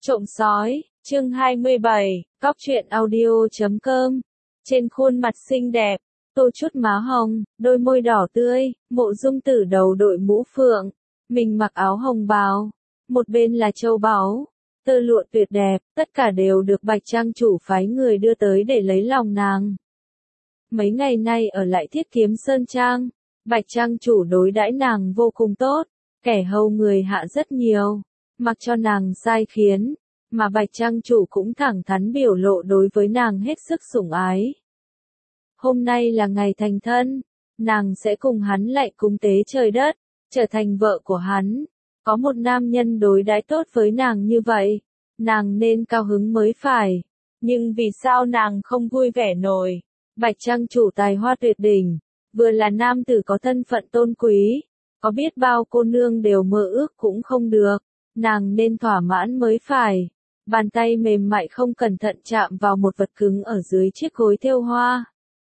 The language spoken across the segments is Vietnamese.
Trộm sói, chương 27, Góc truyện audio.com. Trên khuôn mặt xinh đẹp, tô chút má hồng, đôi môi đỏ tươi, Mộ Dung Tử đầu đội mũ phượng, mình mặc áo hồng bào, một bên là châu báu, tơ lụa tuyệt đẹp, tất cả đều được Bạch Trang chủ phái người đưa tới để lấy lòng nàng. Mấy ngày nay ở lại Thiết Kiếm Sơn Trang, Bạch Trang chủ đối đãi nàng vô cùng tốt, kẻ hầu người hạ rất nhiều, mặc cho nàng sai khiến, mà Bạch Trang chủ cũng thẳng thắn biểu lộ đối với nàng hết sức sủng ái. Hôm nay là ngày thành thân, nàng sẽ cùng hắn lại cúng tế trời đất, trở thành vợ của hắn. Có một nam nhân đối đãi tốt với nàng như vậy, nàng nên cao hứng mới phải. Nhưng vì sao nàng không vui vẻ nổi? Bạch Trang chủ tài hoa tuyệt đỉnh, vừa là nam tử có thân phận tôn quý, có biết bao cô nương đều mơ ước cũng không được, nàng nên thỏa mãn mới phải. Bàn tay mềm mại không cẩn thận chạm vào một vật cứng ở dưới chiếc gối thêu hoa.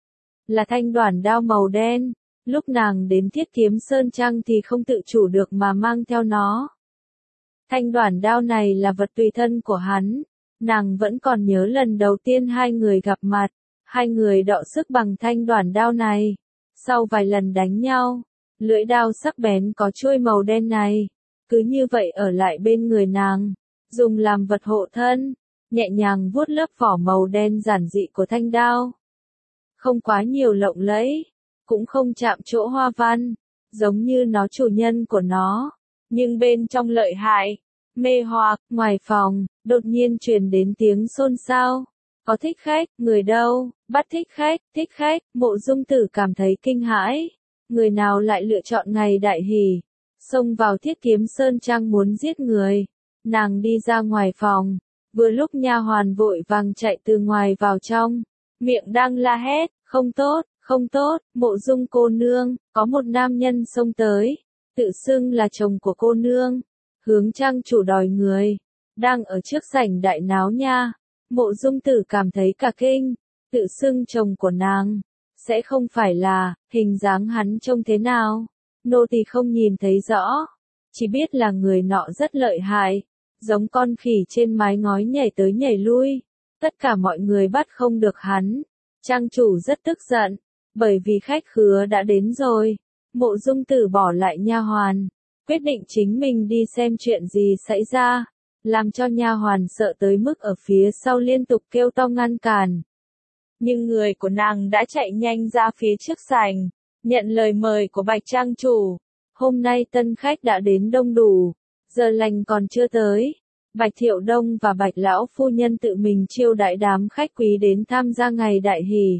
Là thanh đoản đao màu đen, lúc nàng đến Thiết Kiếm Sơn Trang thì không tự chủ được mà mang theo nó. Thanh đoản đao này là vật tùy thân của hắn, nàng vẫn còn nhớ lần đầu tiên hai người gặp mặt, hai người đọ sức bằng thanh đoản đao này. Sau vài lần đánh nhau, lưỡi đao sắc bén có chuôi màu đen này, cứ như vậy ở lại bên người nàng, dùng làm vật hộ thân, nhẹ nhàng vuốt lớp vỏ màu đen giản dị của thanh đao. Không quá nhiều lộng lẫy, cũng không chạm chỗ hoa văn, giống như nó chủ nhân của nó, nhưng bên trong lợi hại, mê hoặc. Ngoài phòng, đột nhiên truyền đến tiếng xôn xao. Có thích khách, người đâu, bắt thích khách, Mộ Dung Tử cảm thấy kinh hãi. Người nào lại lựa chọn ngày đại hỷ, xông vào Thiết Kiếm Sơn Trang muốn giết người. Nàng đi ra ngoài phòng, vừa lúc nha hoàn vội vàng chạy từ ngoài vào trong, miệng đang la hét, không tốt, Mộ Dung cô nương, có một nam nhân xông tới, tự xưng là chồng của cô nương, hướng Trang chủ đòi người, đang ở trước sảnh đại náo nha. Mộ Dung Tử cảm thấy cả kinh, tự xưng chồng của nàng, sẽ không phải là, hình dáng hắn trông thế nào, nô tỳ không nhìn thấy rõ, chỉ biết là người nọ rất lợi hại, giống con khỉ trên mái ngói nhảy tới nhảy lui, tất cả mọi người bắt không được hắn. Trang chủ rất tức giận, bởi vì khách khứa đã đến rồi. Mộ Dung Tử bỏ lại nha hoàn, quyết định chính mình đi xem chuyện gì xảy ra, làm cho nha hoàn sợ tới mức ở phía sau liên tục kêu to ngăn cản. Nhưng người của nàng đã chạy nhanh ra phía trước sảnh, nhận lời mời của Bạch Trang chủ. Hôm nay tân khách đã đến đông đủ, giờ lành còn chưa tới. Bạch Thiệu Đông và Bạch Lão Phu Nhân tự mình chiêu đãi đám khách quý đến tham gia ngày đại hỷ.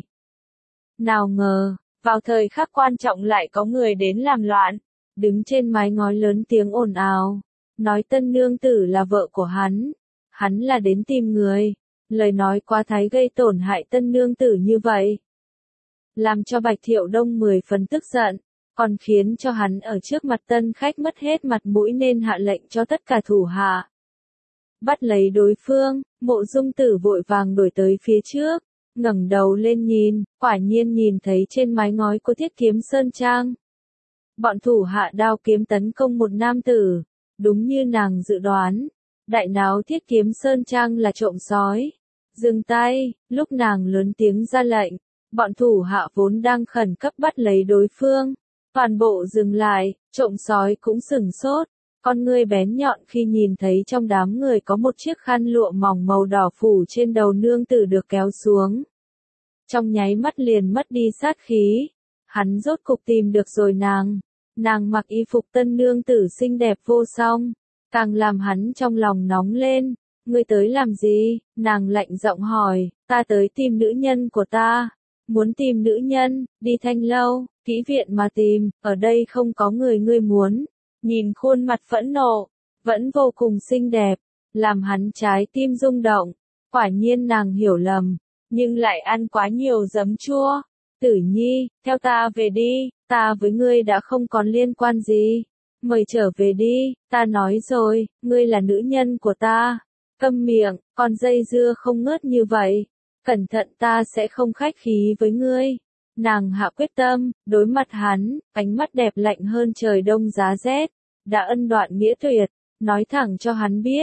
Nào ngờ, vào thời khắc quan trọng lại có người đến làm loạn, đứng trên mái ngói lớn tiếng ồn ào, nói tân nương tử là vợ của hắn là đến tìm người, lời nói quá thái gây tổn hại tân nương tử như vậy. Làm cho Bạch Thiệu Đông 10 phần tức giận, còn khiến cho hắn ở trước mặt tân khách mất hết mặt mũi nên hạ lệnh cho tất cả thủ hạ bắt lấy đối phương. Mộ Dung Tử vội vàng đuổi tới phía trước, ngẩng đầu lên nhìn, quả nhiên nhìn thấy trên mái ngói của Thiết Kiếm Sơn Trang. Bọn thủ hạ đao kiếm tấn công một nam tử, đúng như nàng dự đoán, đại náo Thiết Kiếm Sơn Trang là trộm sói. Dừng tay, lúc nàng lớn tiếng ra lệnh, bọn thủ hạ vốn đang khẩn cấp bắt lấy đối phương, toàn bộ dừng lại, trộm sói cũng sửng sốt. Con ngươi bén nhọn khi nhìn thấy trong đám người có một chiếc khăn lụa mỏng màu đỏ phủ trên đầu nương tử được kéo xuống. Trong nháy mắt liền mất đi sát khí, hắn rốt cục tìm được rồi nàng mặc y phục tân nương tử xinh đẹp vô song, càng làm hắn trong lòng nóng lên. Ngươi tới làm gì? Nàng lạnh giọng hỏi. Ta tới tìm nữ nhân của ta. Muốn tìm nữ nhân, đi Thanh lâu, kỹ viện mà tìm, ở đây không có người ngươi muốn. Nhìn khuôn mặt phẫn nộ, vẫn vô cùng xinh đẹp, làm hắn trái tim rung động. Quả nhiên nàng hiểu lầm, nhưng lại ăn quá nhiều giấm chua. Tử Nhi, theo ta về đi, ta với ngươi đã không còn liên quan gì. Mời trở về đi, ta nói rồi, ngươi là nữ nhân của ta. Câm miệng, còn dây dưa không ngớt như vậy. Cẩn thận ta sẽ không khách khí với ngươi. Nàng hạ quyết tâm, đối mặt hắn, ánh mắt đẹp lạnh hơn trời đông giá rét, đã ân đoạn nghĩa tuyệt, nói thẳng cho hắn biết,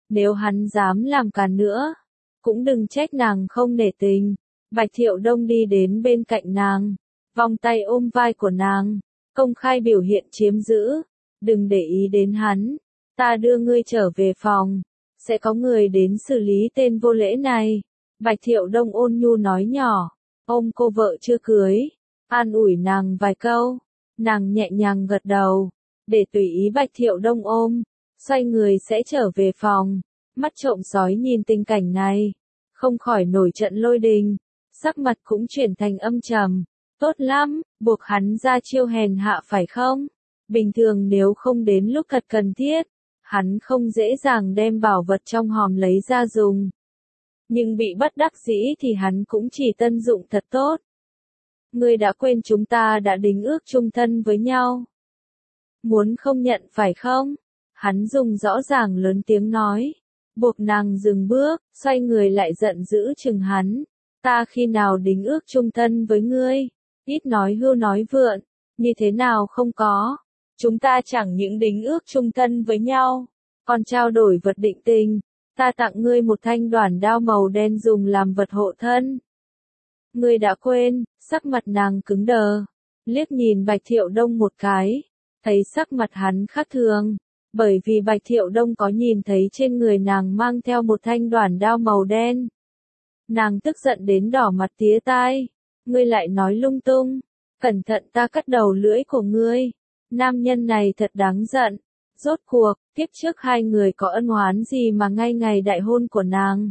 nếu hắn dám làm càn nữa, cũng đừng trách nàng không nể tình. Bạch Thiệu Đông đi đến bên cạnh nàng, vòng tay ôm vai của nàng, công khai biểu hiện chiếm giữ. Đừng để ý đến hắn, ta đưa ngươi trở về phòng, sẽ có người đến xử lý tên vô lễ này. Bạch Thiệu Đông ôn nhu nói nhỏ, ôm cô vợ chưa cưới, an ủi nàng vài câu. Nàng nhẹ nhàng gật đầu, để tùy ý Bạch Thiệu Đông ôm, xoay người sẽ trở về phòng. Mắt trộm sói nhìn tình cảnh này, không khỏi nổi trận lôi đình, sắc mặt cũng chuyển thành âm trầm. Tốt lắm, buộc hắn ra chiêu hèn hạ phải không? Bình thường nếu không đến lúc thật cần thiết, hắn không dễ dàng đem bảo vật trong hòm lấy ra dùng. Nhưng bị bất đắc dĩ thì hắn cũng chỉ tân dụng thật tốt. Ngươi đã quên chúng ta đã đính ước chung thân với nhau. Muốn không nhận phải không? Hắn dùng rõ ràng lớn tiếng nói, buộc nàng dừng bước, xoay người lại giận dữ chừng hắn. Ta khi nào đính ước chung thân với ngươi? Ít nói hưu nói vượn, như thế nào không có? Chúng ta chẳng những đính ước chung thân với nhau, còn trao đổi vật định tình. Ta tặng ngươi một thanh đoản đao màu đen dùng làm vật hộ thân. Ngươi đã quên, sắc mặt nàng cứng đờ, liếc nhìn Bạch Thiệu Đông một cái, thấy sắc mặt hắn khác thường, bởi vì Bạch Thiệu Đông có nhìn thấy trên người nàng mang theo một thanh đoản đao màu đen. Nàng tức giận đến đỏ mặt tía tai, ngươi lại nói lung tung, cẩn thận ta cắt đầu lưỡi của ngươi. Nam nhân này thật đáng giận, rốt cuộc, tiếp trước hai người có ân oán gì mà ngay ngày đại hôn của nàng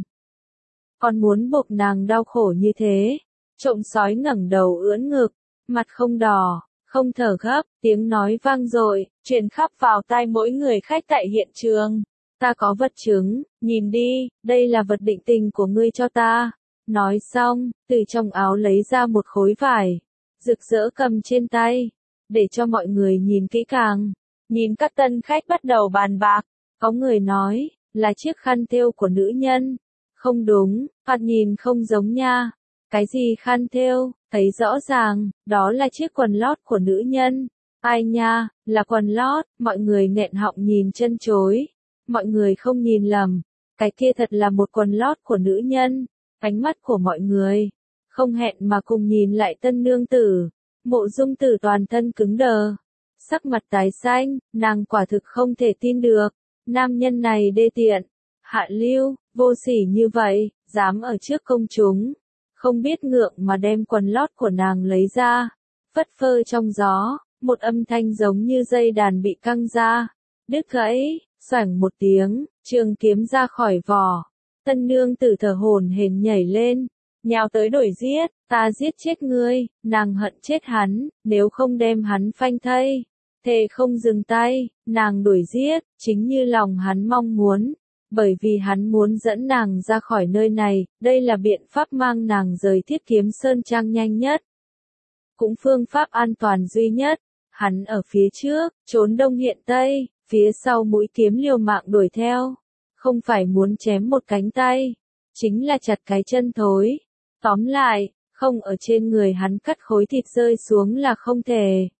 còn muốn buộc nàng đau khổ như thế. Trộm sói ngẩng đầu ưỡn ngực, mặt không đỏ, không thở gấp, tiếng nói vang dội, truyền khắp vào tai mỗi người khách tại hiện trường. Ta có vật chứng, nhìn đi, đây là vật định tình của ngươi cho ta. Nói xong, từ trong áo lấy ra một khối vải, rực rỡ cầm trên tay, để cho mọi người nhìn kỹ càng. Nhìn các tân khách bắt đầu bàn bạc, có người nói, là chiếc khăn thêu của nữ nhân. Không đúng, thoạt nhìn không giống nha. Cái gì khăn thêu, thấy rõ ràng, đó là chiếc quần lót của nữ nhân. Ai nha, là quần lót, mọi người nghẹn họng nhìn chân chối. Mọi người không nhìn lầm, cái kia thật là một quần lót của nữ nhân. Ánh mắt của mọi người, không hẹn mà cùng nhìn lại tân nương tử. Mộ Dung Tử toàn thân cứng đờ, sắc mặt tái xanh, nàng quả thực không thể tin được. Nam nhân này đê tiện, hạ lưu, vô sỉ như vậy, dám ở trước công chúng. Không biết ngượng mà đem quần lót của nàng lấy ra, phất phơ trong gió, một âm thanh giống như dây đàn bị căng ra, đứt gãy, xoảng một tiếng, trường kiếm ra khỏi vỏ. Tân nương tử thở hổn hển nhảy lên, nhào tới đuổi giết, ta giết chết ngươi. Nàng hận chết hắn, nếu không đem hắn phanh thây, thề không dừng tay. Nàng đuổi giết, chính như lòng hắn mong muốn. Bởi vì hắn muốn dẫn nàng ra khỏi nơi này, đây là biện pháp mang nàng rời Thiết Kiếm Sơn Trang nhanh nhất. Cũng phương pháp an toàn duy nhất. Hắn ở phía trước, trốn đông hiện tây, phía sau mũi kiếm liều mạng đuổi theo. Không phải muốn chém một cánh tay, chính là chặt cái chân thối. Tóm lại, không ở trên người hắn cắt khối thịt rơi xuống là không thể.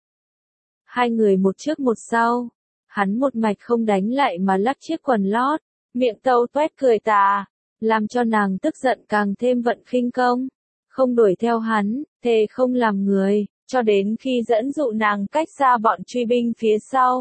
Hai người một trước một sau, hắn một mạch không đánh lại mà lắc chiếc quần lót. Miệng tâu toét cười tà, làm cho nàng tức giận càng thêm vận khinh công. Không đuổi theo hắn, thề không làm người, cho đến khi dẫn dụ nàng cách xa bọn truy binh phía sau.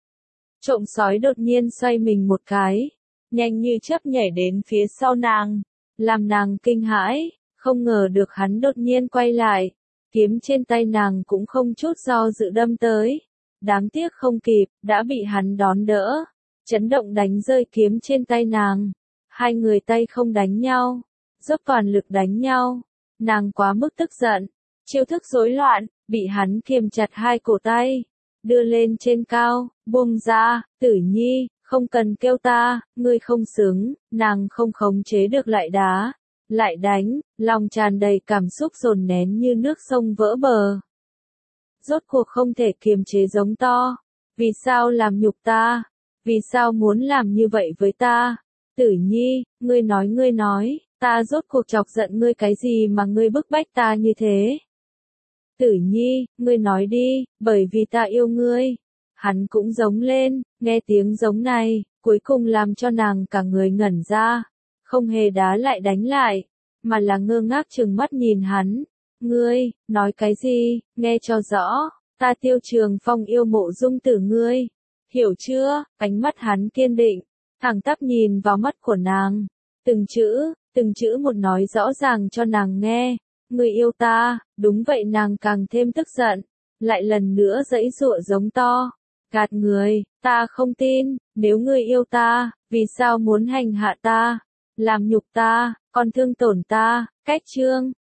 Trộm sói đột nhiên xoay mình một cái, nhanh như chớp nhảy đến phía sau nàng, làm nàng kinh hãi, không ngờ được hắn đột nhiên quay lại, kiếm trên tay nàng cũng không chút do dự đâm tới. Đáng tiếc không kịp, đã bị hắn đón đỡ. Chấn động đánh rơi kiếm trên tay nàng. Hai người tay không đánh nhau, dốc toàn lực đánh nhau. Nàng quá mức tức giận, chiêu thức rối loạn, bị hắn kiềm chặt hai cổ tay, đưa lên trên cao, buông ra. Tử Nhi, không cần kêu ta, ngươi không xứng. Nàng không khống chế được lại đá, lại đánh, lòng tràn đầy cảm xúc dồn nén như nước sông vỡ bờ. Rốt cuộc không thể kiềm chế giống to, vì sao làm nhục ta? Vì sao muốn làm như vậy với ta? Tử Nhi, ngươi nói, ta rốt cuộc chọc giận ngươi cái gì mà ngươi bức bách ta như thế? Tử Nhi, ngươi nói đi, bởi vì ta yêu ngươi. Hắn cũng giống lên, nghe tiếng giống này, cuối cùng làm cho nàng cả người ngẩn ra, không hề đá lại đánh lại, mà là ngơ ngác trừng mắt nhìn hắn. Ngươi, nói cái gì, nghe cho rõ, ta Tiêu Trường Phong yêu Mộ Dung Tử ngươi, hiểu chưa? Ánh mắt hắn kiên định, thẳng tắp nhìn vào mắt của nàng, từng chữ một nói rõ ràng cho nàng nghe. Ngươi yêu ta, đúng vậy. Nàng càng thêm tức giận, lại lần nữa giãy giụa giống to. Gạt người, ta không tin, nếu ngươi yêu ta, vì sao muốn hành hạ ta, làm nhục ta, còn thương tổn ta? Cách chương